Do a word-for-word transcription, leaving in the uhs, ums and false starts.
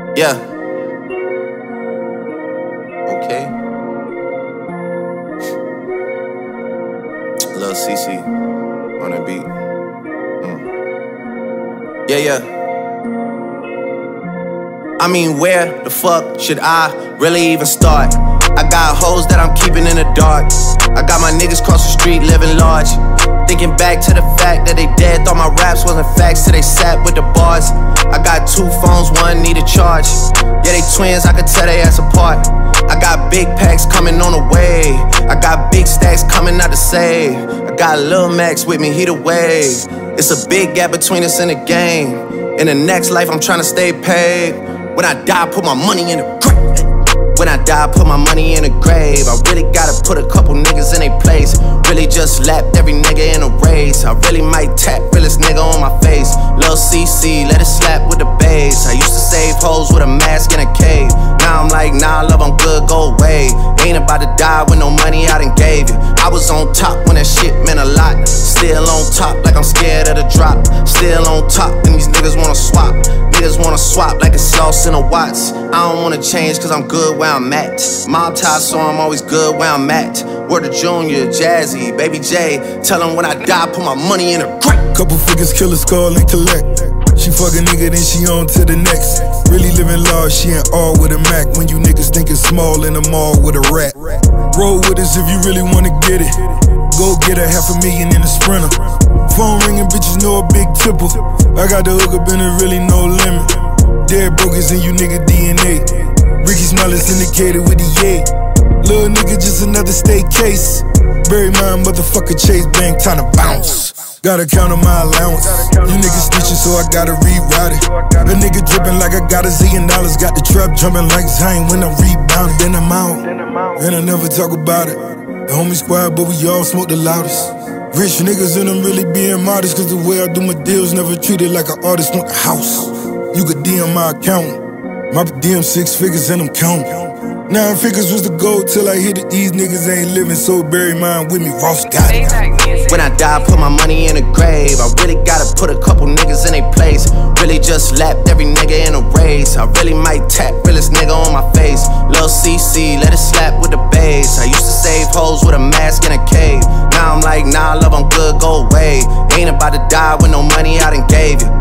Yeah. Okay. Lil C C on the beat. Mm. Yeah, yeah. I mean, where the fuck should I really even start? I got hoes that I'm keeping in the dark. I got my niggas cross the street living large. Thinking back to the fact that they dead, thought my raps wasn't facts till they sat with the bars. I got two phones, one need a charge. Yeah, they twins, I could tell they ass apart. I got big packs coming on the way. I got big stacks coming out to save. I got Lil Max with me, he the wave. It's a big gap between us in the game. In the next life, I'm tryna stay paid. When I die, put my money in the grave. When I die, put my money in the grave. I really gotta put a couple niggas in their place. Really just lapped every nigga in a race. I really might tap realest nigga on my face. Lil C C, let it slap with the bass. I used to save hoes with a mask in a cave. Now I'm like, nah, love, I'm good, go away. Ain't about to die with no money I done gave you. I was on top when that shit meant a lot. Still on top like I'm scared of the drop. Still on top and these niggas wanna swap. Niggas wanna swap like it's sauce in a Watts. I don't wanna change cause I'm good where I'm at. Mob tie, so I'm always good where I'm at. Word to Junior, Jazzy, Baby J. Tell them when I die, put my money in a grave. Couple figures, kill a skull and collect. She fuck a nigga, then she on to the next. Really living large, she ain't all with a Mac. When you niggas thinking small in the mall with a rat. Roll with us if you really wanna get it. Go get a half a million in a Sprinter. Phone ringing, bitches know a big tipple. I got the hook up and there really no limit. Dead brokers in you nigga D N A. Ricky Smiley syndicated with the yay. Little nigga just another state case. Bury my motherfucker Chase Bank, time to bounce. Gotta count on my allowance. You niggas snitching, so I gotta reroute it. A nigga dripping like I got a zillion dollars. Got the trap jumping like Zayn when I'm rebounding. Then I'm out, and I never talk about it. The homie squad, but we all smoke the loudest. Rich niggas and I'm really being modest. Cause the way I do my deals never treated like an artist want the house. You could D M my account. My D M six figures and I'm counting. Nine figures was the goal till I hit it. These niggas ain't living, so bury mine with me. Ross got it. When I die, put my money in a grave. I really gotta put a couple niggas in their place. Really just lapped every nigga in a race. I really might tap realest nigga on my face. Lil C C, let it slap with the bass. I used to save hoes with a mask in a cave. Now I'm like, nah, love, I'm good, go away. Ain't about to die with no money I done gave you.